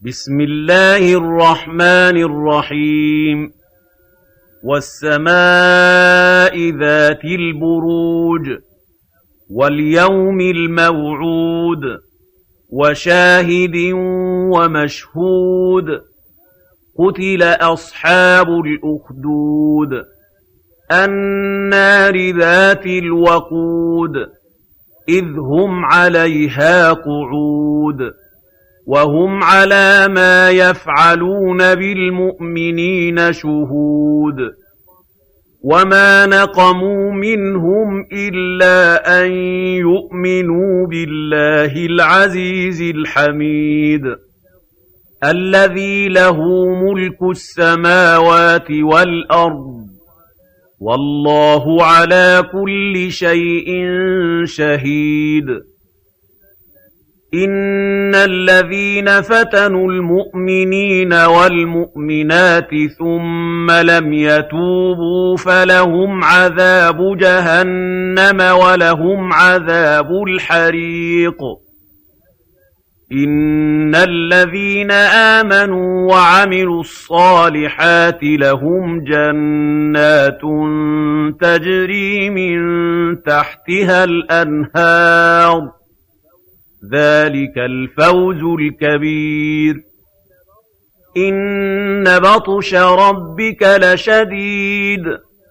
بسم الله الرحمن الرحيم والسماء ذات البروج واليوم الموعود وشاهد ومشهود قتل أصحاب الأخدود النار ذات الوقود إذ هم عليها قعود وهم على ما يفعلون بالمؤمنين شهود وما نقموا منهم إلا أن يؤمنوا بالله العزيز الحميد الذي له ملك السماوات والأرض والله على كل شيء شهيد إن الذين فتنوا المؤمنين والمؤمنات ثم لم يتوبوا فلهم عذاب جهنم ولهم عذاب الحريق إن الذين آمنوا وعملوا الصالحات لهم جنات تجري من تحتها الأنهار ذلك الفوز الكبير إن بطش ربك لشديد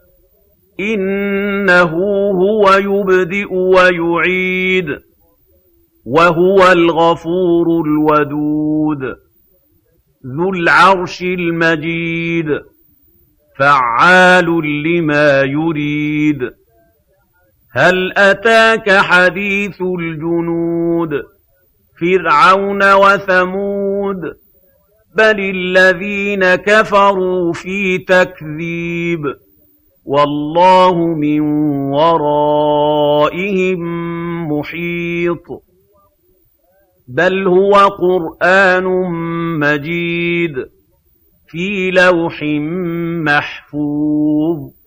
إنه هو يبدئ ويعيد وهو الغفور الودود ذو العرش المجيد فعال لما يريد هل أتاك حديث الجنود فرعون وثمود بل الذين كفروا في تكذيب والله من ورائهم محيط بل هو قرآن مجيد في لوح محفوظ